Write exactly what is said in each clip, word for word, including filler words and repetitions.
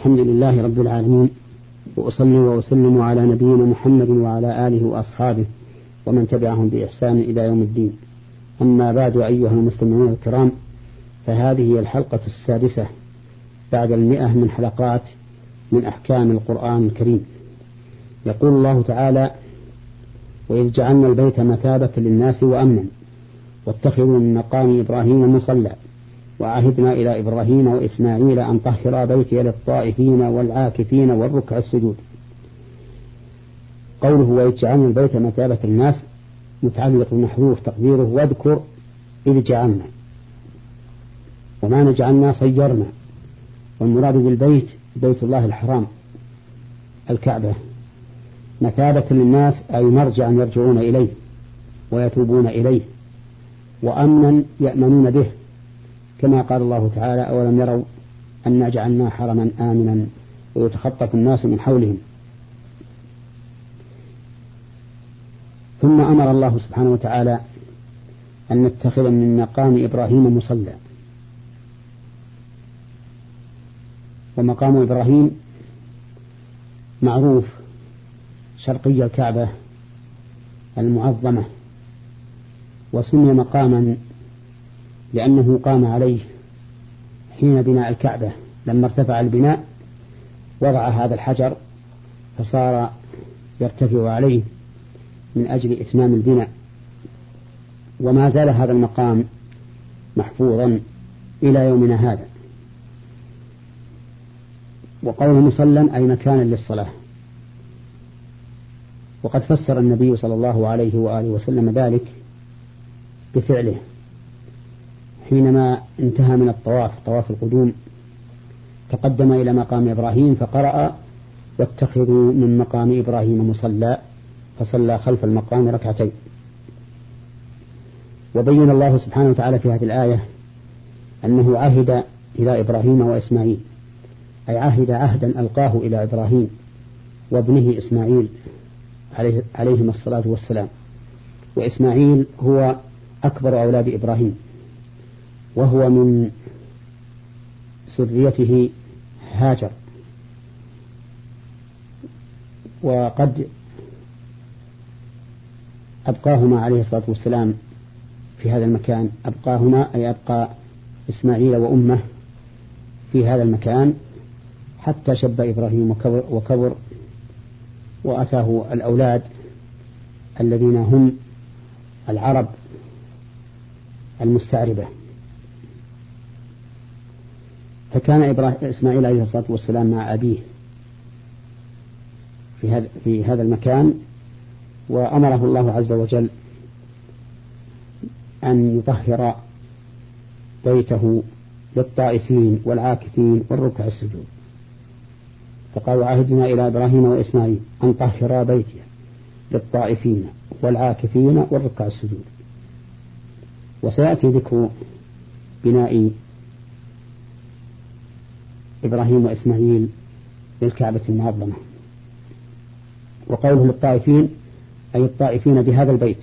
الحمد لله رب العالمين، وأصلي وأسلم على نبينا محمد وعلى آله وأصحابه ومن تبعهم بإحسان إلى يوم الدين. أما بعد، أيها المستمعون الكرام، فهذه هي الحلقة السادسة بعد المئة من حلقات من أحكام القرآن الكريم. يقول الله تعالى: وإذ جعلنا البيت مثابة للناس وأمنا واتخذوا من مقام إبراهيم مصلى وعهدنا إلى إبراهيم وإسماعيل أن طهرا بيتي للطائفين والعاكفين والركع السجود. قوله وإذ جعلنا البيت مثابة للناس متعلق محذوف تقديره واذكر إذ جعلنا، ومعنى جعلنا صيرنا، والمراد بالبيت بيت الله الحرام الكعبة، مثابة للناس أي مرجعا يرجعون إليه ويتوبون إليه، وأمنا يأمنون به، كما قال الله تعالى: أولم يروا أنا جعلنا حرما آمنا ويتخطف الناس من حولهم. ثم أمر الله سبحانه وتعالى أن نتخذ من مقام إبراهيم مصلى. ومقام إبراهيم معروف شرقي الكعبة المعظمة، وسمي مقاما لأنه قام عليه حين بناء الكعبة. لما ارتفع البناء وضع هذا الحجر فصار يرتفع عليه من أجل إتمام البناء، وما زال هذا المقام محفوظا إلى يومنا هذا. وقوله مصلى أي مكانا للصلاة. وقد فسر النبي صلى الله عليه وآله وسلم ذلك بفعله حينما انتهى من الطواف طواف القدوم، تقدم إلى مقام إبراهيم فقرأ: واتخذوا من مقام إبراهيم مصلى، فصلى خلف المقام ركعتين. وبين الله سبحانه وتعالى في هذه الآية أنه عهد إلى إبراهيم وإسماعيل، أي عهد عهدا ألقاه إلى إبراهيم وابنه إسماعيل عليه عليهما الصلاة والسلام. وإسماعيل هو أكبر أولاد إبراهيم، وهو من سريته هاجر. وقد أبقاهما عليه الصلاة والسلام في هذا المكان، أبقاهما أي أبقى إسماعيل وأمه في هذا المكان حتى شب إبراهيم وكبر, وكبر وأتاه الأولاد الذين هم العرب المستعربة. فكان إسماعيل عليه الصلاة والسلام مع أبيه في هذا, في هذا المكان، وأمره الله عز وجل أن يطهر بيته للطائفين والعاكفين والركع السجود. فقال: عهدنا إلى إبراهيم وإسماعيل أن طهر بيتي للطائفين والعاكفين والركع السجود. وسيأتي ذكر بناء إبراهيم وإسماعيل للكعبة المعظمة. وقوله للطائفين أي الطائفين بهذا البيت،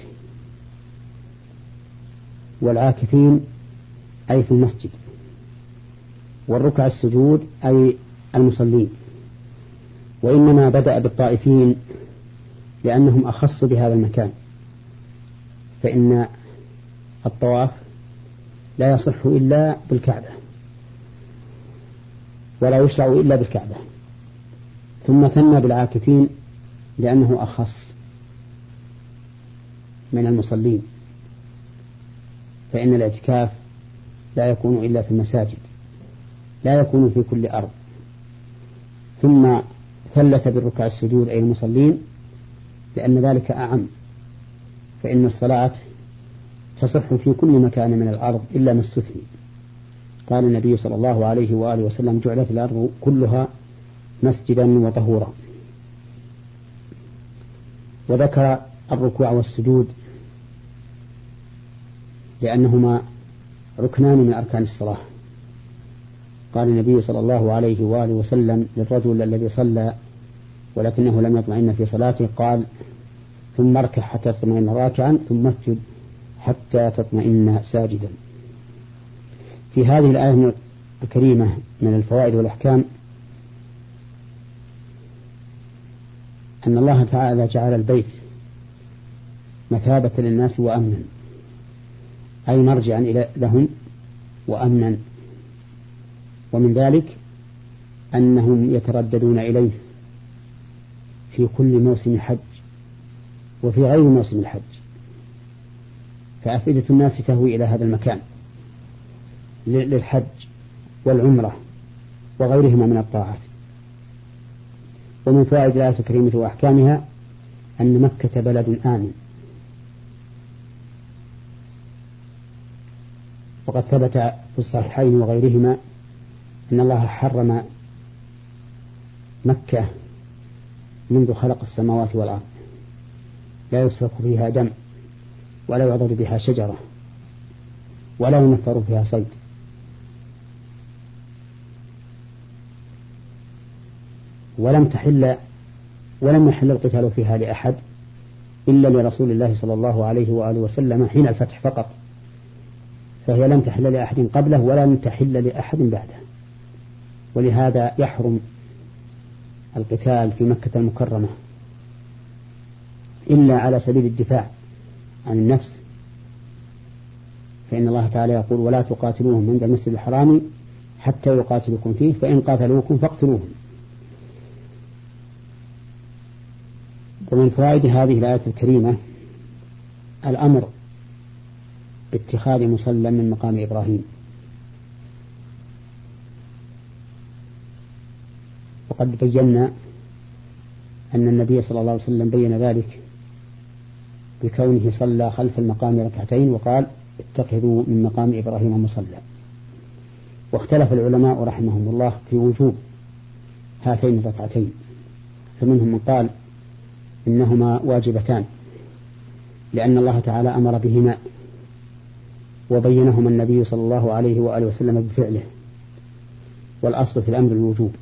والعاكفين أي في المسجد، والركع السجود أي المصلين. وإنما بدأ بالطائفين لأنهم أخص بهذا المكان، فإن الطواف لا يصح إلا بالكعبة ولا يشرع إلا بالكعبة. ثم ثنى بالعاكفين لأنه أخص من المصلين، فإن الاعتكاف لا يكون إلا في المساجد، لا يكون في كل أرض. ثم ثلث بالركع السجود أي المصلين لأن ذلك أعم، فإن الصلاة تصح في كل مكان من الأرض إلا ما استثني. قال النبي صلى الله عليه وآله وسلم: جعلت الأرض كلها مسجدا وطهورا. وذكر الركوع والسجود لأنهما ركنان من أركان الصلاة. قال النبي صلى الله عليه وآله وسلم للرجل الذي صلى ولكنه لم يطمئن في صلاته، قال: ثم اركع حتى تطمئن راكعا ثم اسجد حتى تطمئن ساجدا. في هذه الآية الكريمة من الفوائد والأحكام أن الله تعالى جعل البيت مثابة للناس وأمنا، أي مرجعا إلى لهم وأمنا، ومن ذلك أنهم يترددون إليه في كل موسم حج وفي غير موسم الحج، فأفئدة الناس تهوي إلى هذا المكان للحج والعمرة وغيرهما من الطاعات. ومن فوائد الآية الكريمة وأحكامها أن مكة بلد آمن، وقد ثبت في الصحيحين وغيرهما أن الله حرم مكة منذ خلق السماوات والأرض، لا يسفك فيها دم ولا يعضد بها شجرة ولا ينفر فيها صيد. ولم تحل ولم يحل القتال فيها لأحد إلا لرسول الله صلى الله عليه وآله وسلم حين الفتح فقط، فهي لم تحل لأحد قبله ولم تحل لأحد بعده، ولهذا يحرم القتال في مكة المكرمة إلا على سبيل الدفاع عن النفس، فإن الله تعالى يقول: ولا تقاتلوهم عند المسجد الحرام حتى يقاتلوكم فيه فإن قاتلوكم فاقتلوهم. ومن فوائد هذه الآية الكريمة الأمر باتخاذ مصلى من مقام إبراهيم، وقد بينا أن النبي صلى الله عليه وسلم بين ذلك بكونه صلى خلف المقام ركعتين وقال: اتخذوا من مقام إبراهيم مصلى. واختلف العلماء رحمهم الله في وجوب هاتين الركعتين، فمنهم من قال إنهما واجبتان لأن الله تعالى أمر بهما وبينهما النبي صلى الله عليه وآله وسلم بفعله، والأصل في الأمر الوجوب.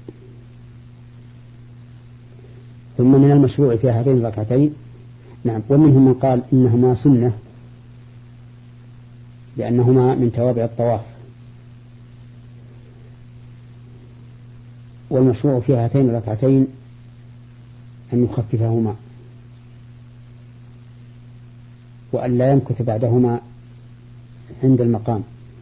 ثم من المشروع في هاتين الركعتين نعم ومنهم من قال إنهما سنة لأنهما من توابع الطواف، والمشروع في هاتين الركعتين أن يخففهما وأن لا يمكث بعدهما عند المقام،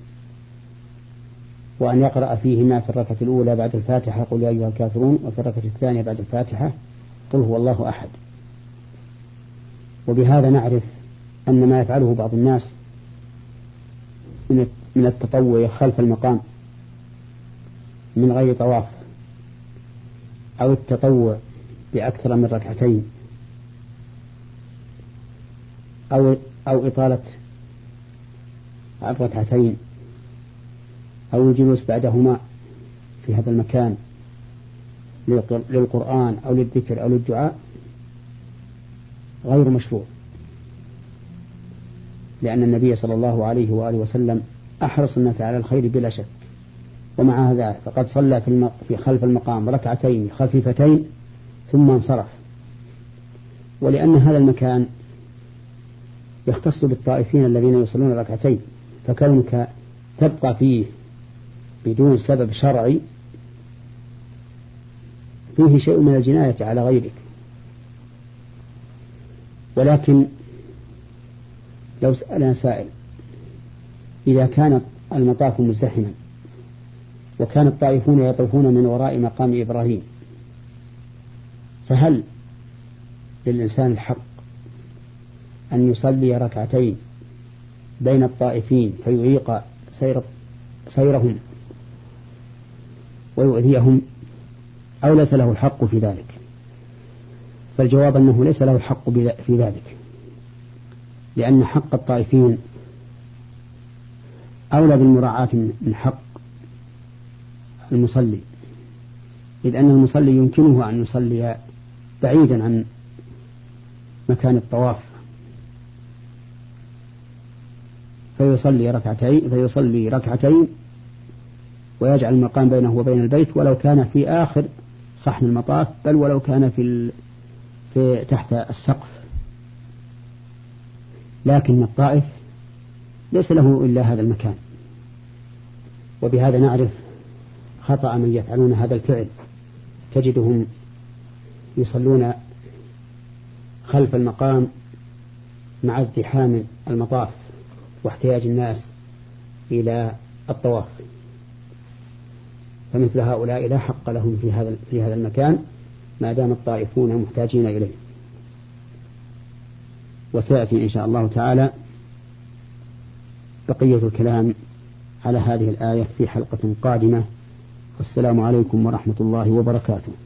وأن يقرأ فيهما في الركعة الأولى بعد الفاتحة قل يا أيها الكافرون، وفي الركعة الثانية بعد الفاتحة قل هو الله أحد. وبهذا نعرف أن ما يفعله بعض الناس من التطوع خلف المقام من غير طواف أو التطوع بأكثر من ركعتين أو أو إطالة الركعتين أو الجلوس بعدهما في هذا المكان للقرآن أو للذكر أو للدعاء غير مشروع، لأن النبي صلى الله عليه وآله وسلم أحرص الناس على الخير بلا شك، ومع هذا فقد صلى في, في خلف المقام ركعتين خفيفتين ثم انصرف، ولأن هذا المكان يختص بالطائفين الذين يصلون ركعتين، فكونك تبقى فيه بدون سبب شرعي فيه شيء من الجناية على غيرك. ولكن لو سألنا سائل: إذا كان المطاف مزدحما وكان الطائفون يطوفون من وراء مقام إبراهيم، فهل للإنسان الحق أن يصلي ركعتين بين الطائفين فيعيق سير سيرهم ويؤذيهم، أو ليس له الحق في ذلك؟ فالجواب أنه ليس له الحق في ذلك، لأن حق الطائفين أولى بالمراعاة من حق المصلي، إذ أن المصلي يمكنه أن يصلي بعيدا عن مكان الطواف فيصلي ركعتين فيصلي ركعتين ويجعل المقام بينه وبين البيت، ولو كان في آخر صحن المطاف، بل ولو كان في, في تحت السقف. لكن الطائف ليس له إلا هذا المكان، وبهذا نعرف خطأ من يفعلون هذا الفعل. تجدهم يصلون خلف المقام مع ازدحام المطاف واحتياج الناس إلى الطواف، فمثل هؤلاء لا حق لهم في هذا في هذا المكان ما دام الطائفون محتاجين إليه. وسيأتي إن شاء الله تعالى بقية الكلام على هذه الآية في حلقة قادمة. والسلام عليكم ورحمة الله وبركاته.